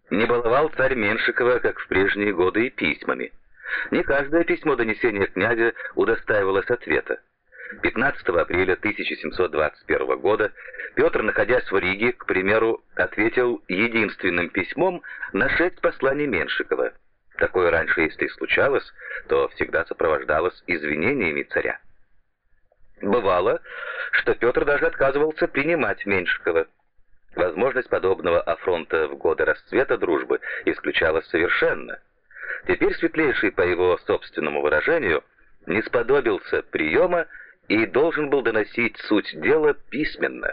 Не баловал царь Меншикова, как в прежние годы, и письмами. Не каждое письмо донесения князя удостаивалось ответа. 15 апреля 1721 года Петр, находясь в Риге, к примеру, ответил единственным письмом на 6 посланий Меншикова. Такое раньше, если случалось, то всегда сопровождалось извинениями царя. Бывало, что Петр даже отказывался принимать Меншикова. Возможность подобного афронта в годы расцвета дружбы исключалась совершенно. Теперь Светлейший, по его собственному выражению, не сподобился приема и должен был доносить суть дела письменно.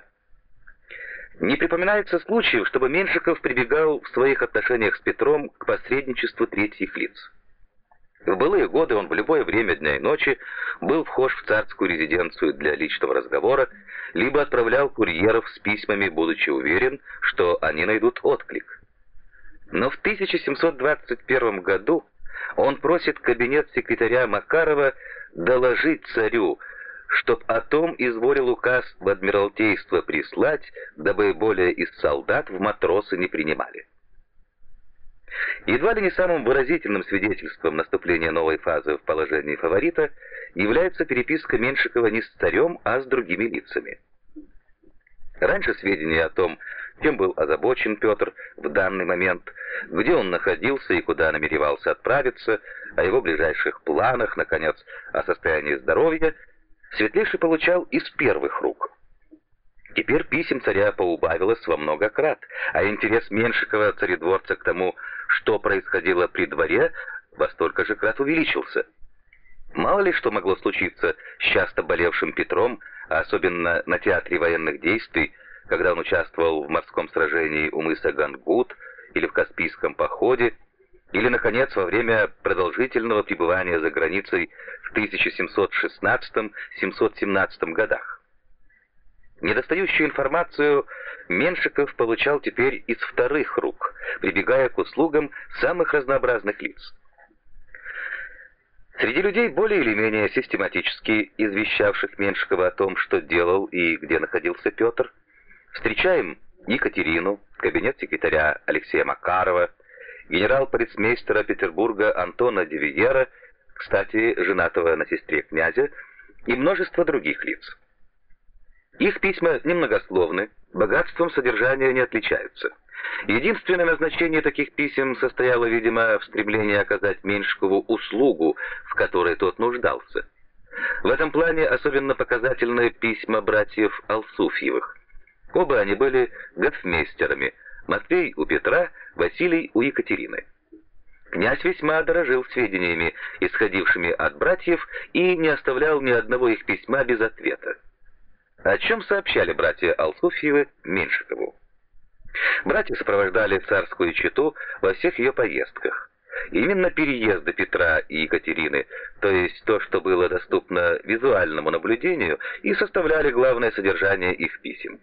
Не припоминается случаев, чтобы Меншиков прибегал в своих отношениях с Петром к посредничеству третьих лиц. В былые годы он в любое время дня и ночи был вхож в царскую резиденцию для личного разговора, либо отправлял курьеров с письмами, будучи уверен, что они найдут отклик. Но в 1721 году он просит кабинет секретаря Макарова доложить царю, чтоб о том изволил указ в Адмиралтейство прислать, дабы более из солдат в матросы не принимали. Едва ли не самым выразительным свидетельством наступления новой фазы в положении фаворита является переписка Меншикова не с царем, а с другими лицами. Раньше сведения о том, чем был озабочен Петр в данный момент, где он находился и куда намеревался отправиться, о его ближайших планах, наконец, о состоянии здоровья, Светлейший получал из первых рук. Теперь писем царя поубавилось во много крат, а интерес Меншикова, царедворца, к тому, что происходило при дворе, во столько же крат увеличился. Мало ли что могло случиться с часто болевшим Петром, а особенно на театре военных действий, когда он участвовал в морском сражении у мыса Гангут или в Каспийском походе, или, наконец, во время продолжительного пребывания за границей в 1716-1717 годах. Недостающую информацию Меншиков получал теперь из вторых рук, прибегая к услугам самых разнообразных лиц. Среди людей, более или менее систематически извещавших Меншикова о том, что делал и где находился Петр, встречаем Екатерину, кабинет секретаря Алексея Макарова, генерал-полицмейстера Петербурга Антона Девиера, кстати, женатого на сестре князя, и множество других лиц. Их письма немногословны, богатством содержания не отличаются. Единственное назначение таких писем состояло, видимо, в стремлении оказать Меншикову услугу, в которой тот нуждался. В этом плане особенно показательны письма братьев Алсуфьевых. Оба они были гофмейстерами, Матвей у Петра, Василий у Екатерины. Князь весьма дорожил сведениями, исходившими от братьев, и не оставлял ни одного их письма без ответа. О чем сообщали братья Алсуфьевы Меншикову? Братья сопровождали царскую чету во всех ее поездках. Именно переезды Петра и Екатерины, то есть то, что было доступно визуальному наблюдению, и составляли главное содержание их писем.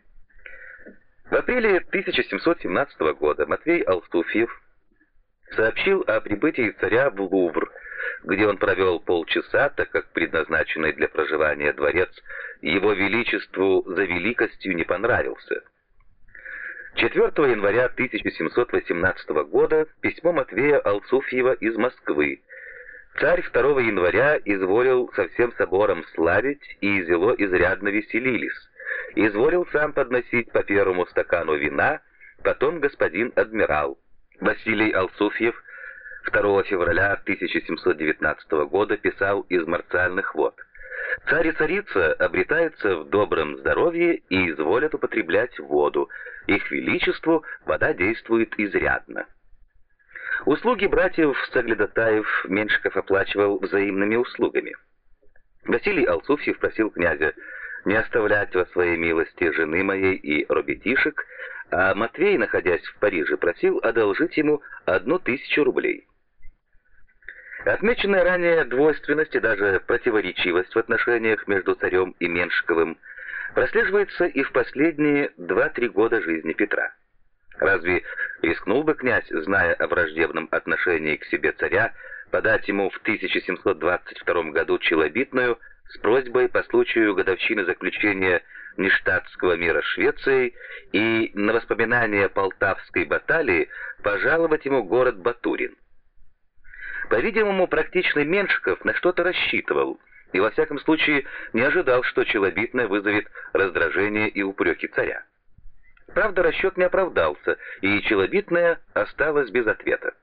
В апреле 1717 года Матвей Алсуфьев сообщил о прибытии царя в Лувр, где он провел полчаса, так как предназначенный для проживания дворец его величеству за великостью не понравился. 4 января 1718 года письмо Матвея Алсуфьева из Москвы. Царь 2 января изволил со всем собором славить, и зело изрядно веселились. Изволил сам подносить по первому стакану вина, потом господин адмирал. Василий Алсуфьев 2 февраля 1719 года писал из марциальных вод: «Царь и царица обретаются в добром здоровье и изволят употреблять воду. Их величеству вода действует изрядно». Услуги братьев Соглядатаев Меншиков оплачивал взаимными услугами. Василий Алсуфьев просил князя не оставлять во своей милости жены моей и робетишек, а Матвей, находясь в Париже, просил одолжить ему 1000 рублей. Отмеченная ранее двойственность и даже противоречивость в отношениях между царем и Меншиковым прослеживается и в последние 2-3 года жизни Петра. Разве рискнул бы князь, зная о враждебном отношении к себе царя, подать ему в 1722 году челобитную с просьбой по случаю годовщины заключения Ништадтского мира с Швецией и на воспоминания Полтавской баталии пожаловать ему город Батурин. По-видимому, практичный Меншиков на что-то рассчитывал, и во всяком случае не ожидал, что челобитное вызовет раздражение и упреки царя. Правда, расчет не оправдался, и челобитное осталось без ответа.